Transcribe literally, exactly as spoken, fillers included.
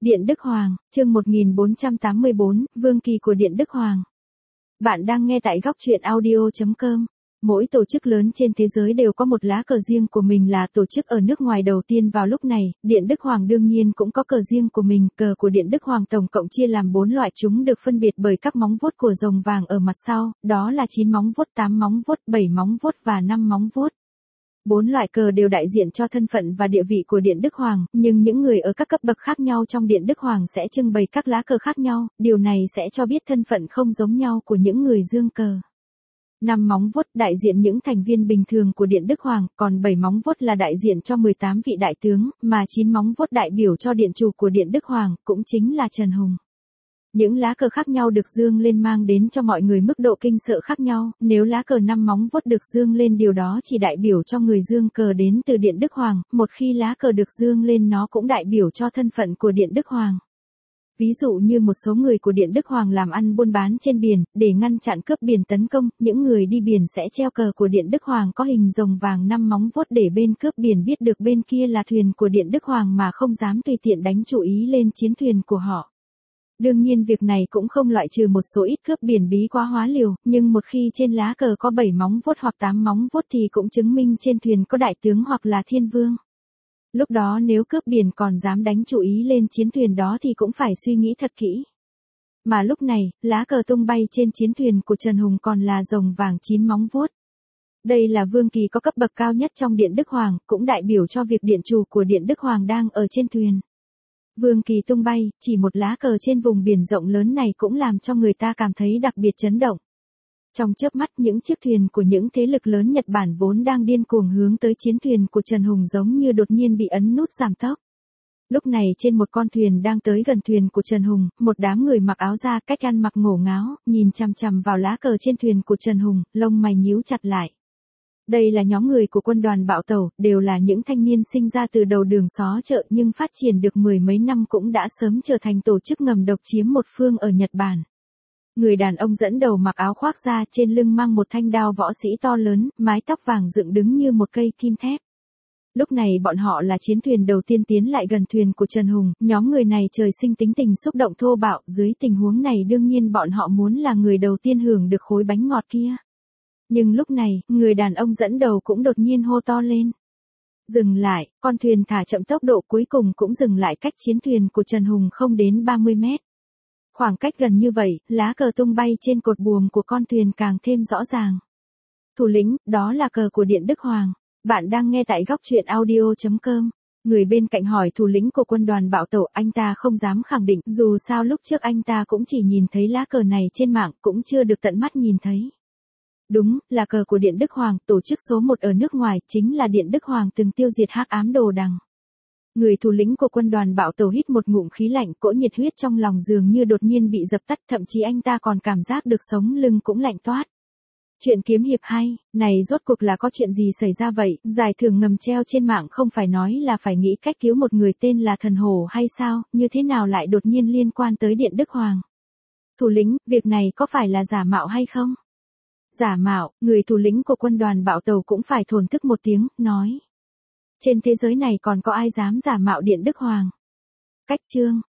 Điện Đức Hoàng, chương một nghìn bốn trăm tám mươi bốn, Vương kỳ của Điện Đức Hoàng. Bạn đang nghe tại góc truyện audio chấm com. Mỗi tổ chức lớn trên thế giới đều có một lá cờ riêng của mình là tổ chức ở nước ngoài đầu tiên vào lúc này, Điện Đức Hoàng đương nhiên cũng có cờ riêng của mình. Cờ của Điện Đức Hoàng tổng cộng chia làm bốn loại, chúng được phân biệt bởi các móng vuốt của rồng vàng ở mặt sau, đó là chín móng vuốt, tám móng vuốt, bảy móng vuốt và năm móng vuốt. Bốn loại cờ đều đại diện cho thân phận và địa vị của Điện Đức Hoàng, nhưng những người ở các cấp bậc khác nhau trong Điện Đức Hoàng sẽ trưng bày các lá cờ khác nhau, điều này sẽ cho biết thân phận không giống nhau của những người dương cờ. Năm móng vuốt đại diện những thành viên bình thường của Điện Đức Hoàng, còn bảy móng vuốt là đại diện cho mười tám vị đại tướng, mà chín móng vuốt đại biểu cho điện chủ của Điện Đức Hoàng, cũng chính là Trần Hùng. Những lá cờ khác nhau được dương lên mang đến cho mọi người mức độ kinh sợ khác nhau, nếu lá cờ năm móng vuốt được dương lên điều đó chỉ đại biểu cho người dương cờ đến từ Điện Đức Hoàng, một khi lá cờ được dương lên nó cũng đại biểu cho thân phận của Điện Đức Hoàng. Ví dụ như một số người của Điện Đức Hoàng làm ăn buôn bán trên biển, để ngăn chặn cướp biển tấn công, những người đi biển sẽ treo cờ của Điện Đức Hoàng có hình rồng vàng năm móng vuốt để bên cướp biển biết được bên kia là thuyền của Điện Đức Hoàng mà không dám tùy tiện đánh chú ý lên chiến thuyền của họ. Đương nhiên việc này cũng không loại trừ một số ít cướp biển bí quá hóa liều, nhưng một khi trên lá cờ có bảy móng vuốt hoặc tám móng vuốt thì cũng chứng minh trên thuyền có đại tướng hoặc là thiên vương. Lúc đó nếu cướp biển còn dám đánh chú ý lên chiến thuyền đó thì cũng phải suy nghĩ thật kỹ. Mà lúc này, lá cờ tung bay trên chiến thuyền của Trần Hùng còn là rồng vàng chín móng vuốt. Đây là vương kỳ có cấp bậc cao nhất trong Điện Đức Hoàng, cũng đại biểu cho việc điện chủ của Điện Đức Hoàng đang ở trên thuyền. Vương kỳ tung bay, chỉ một lá cờ trên vùng biển rộng lớn này cũng làm cho người ta cảm thấy đặc biệt chấn động. Trong chớp mắt những chiếc thuyền của những thế lực lớn Nhật Bản vốn đang điên cuồng hướng tới chiến thuyền của Trần Hùng giống như đột nhiên bị ấn nút giảm tốc. Lúc này trên một con thuyền đang tới gần thuyền của Trần Hùng, một đám người mặc áo da cách ăn mặc ngổ ngáo, nhìn chằm chằm vào lá cờ trên thuyền của Trần Hùng, lông mày nhíu chặt lại. Đây là nhóm người của quân đoàn Bạo Tẩu, đều là những thanh niên sinh ra từ đầu đường xó chợ nhưng phát triển được mười mấy năm cũng đã sớm trở thành tổ chức ngầm độc chiếm một phương ở Nhật Bản. Người đàn ông dẫn đầu mặc áo khoác da, trên lưng mang một thanh đao võ sĩ to lớn, mái tóc vàng dựng đứng như một cây kim thép. Lúc này bọn họ là chiến thuyền đầu tiên tiến lại gần thuyền của Trần Hùng, nhóm người này trời sinh tính tình xúc động thô bạo, dưới tình huống này đương nhiên bọn họ muốn là người đầu tiên hưởng được khối bánh ngọt kia. Nhưng lúc này, người đàn ông dẫn đầu cũng đột nhiên hô to lên. Dừng lại, con thuyền thả chậm tốc độ cuối cùng cũng dừng lại cách chiến thuyền của Trần Hùng không đến ba mươi mét. Khoảng cách gần như vậy, lá cờ tung bay trên cột buồm của con thuyền càng thêm rõ ràng. Thủ lĩnh, đó là cờ của Điện Đức Hoàng. Bạn đang nghe tại góc truyện audio chấm com. Người bên cạnh hỏi thủ lĩnh của quân đoàn Bạo Tẩu, anh ta không dám khẳng định, dù sao lúc trước anh ta cũng chỉ nhìn thấy lá cờ này trên mạng, cũng chưa được tận mắt nhìn thấy. Đúng, là cờ của Điện Đức Hoàng, tổ chức số một ở nước ngoài, chính là Điện Đức Hoàng từng tiêu diệt hắc ám đồ đằng. Người thủ lĩnh của quân đoàn Bạo Tẩu hít một ngụm khí lạnh, cỗ nhiệt huyết trong lòng dường như đột nhiên bị dập tắt, thậm chí anh ta còn cảm giác được sống lưng cũng lạnh toát. Chuyện kiếm hiệp hay, này rốt cuộc là có chuyện gì xảy ra vậy, giải thưởng ngầm treo trên mạng không phải nói là phải nghĩ cách cứu một người tên là Thần Hổ hay sao, như thế nào lại đột nhiên liên quan tới Điện Đức Hoàng. Thủ lĩnh, việc này có phải là giả mạo hay không? Giả mạo, người thủ lĩnh của quân đoàn Bạo Tẩu cũng phải thổn thức một tiếng, nói. Trên thế giới này còn có ai dám giả mạo Điện Đức Hoàng? Cách chương,